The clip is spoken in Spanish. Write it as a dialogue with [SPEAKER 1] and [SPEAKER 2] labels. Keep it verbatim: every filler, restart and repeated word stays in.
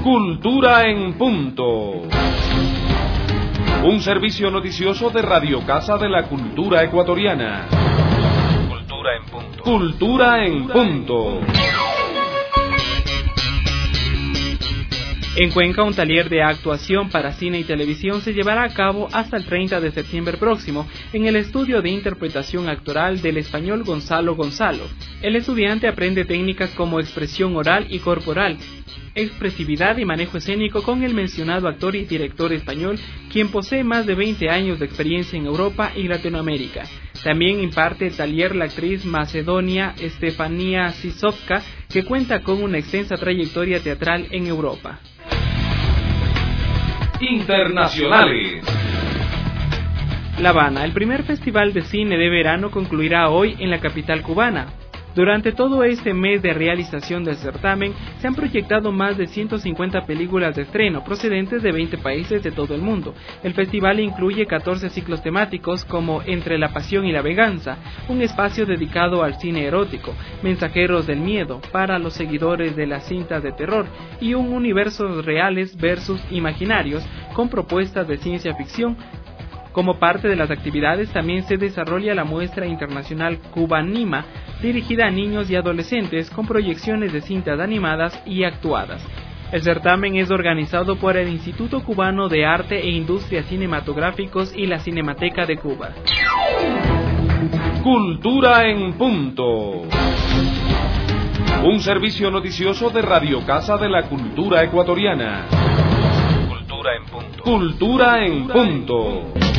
[SPEAKER 1] Cultura en Punto. Un servicio noticioso de Radio Casa de la Cultura Ecuatoriana.
[SPEAKER 2] Cultura en Punto.
[SPEAKER 1] Cultura en Punto.
[SPEAKER 3] En Cuenca, un taller de actuación para cine y televisión se llevará a cabo hasta el treinta de septiembre próximo en el estudio de interpretación actoral del español Gonzalo Gonzalo. El estudiante aprende técnicas como expresión oral y corporal, expresividad y manejo escénico con el mencionado actor y director español, quien posee más de veinte años de experiencia en Europa y Latinoamérica. También imparte el taller la actriz macedonia Stefania Sisovka, que cuenta con una extensa trayectoria teatral en Europa.
[SPEAKER 1] Internacionales.
[SPEAKER 3] La Habana, el primer festival de cine de verano, concluirá hoy en la capital cubana. Durante todo este mes de realización del certamen, se han proyectado más de ciento cincuenta películas de estreno procedentes de veinte países de todo el mundo. El festival incluye catorce ciclos temáticos como Entre la pasión y la venganza, un espacio dedicado al cine erótico, Mensajeros del miedo, para los seguidores de las cintas de terror, y un universos reales versus imaginarios, con propuestas de ciencia ficción. Como parte de las actividades también se desarrolla la muestra internacional Cubanima, dirigida a niños y adolescentes con proyecciones de cintas animadas y actuadas. El certamen es organizado por el Instituto Cubano de Arte e Industrias Cinematográficos y la Cinemateca de Cuba.
[SPEAKER 1] Cultura en Punto. Un servicio noticioso de Radio Casa de la Cultura Ecuatoriana.
[SPEAKER 2] Cultura en Punto.
[SPEAKER 1] Cultura en Punto.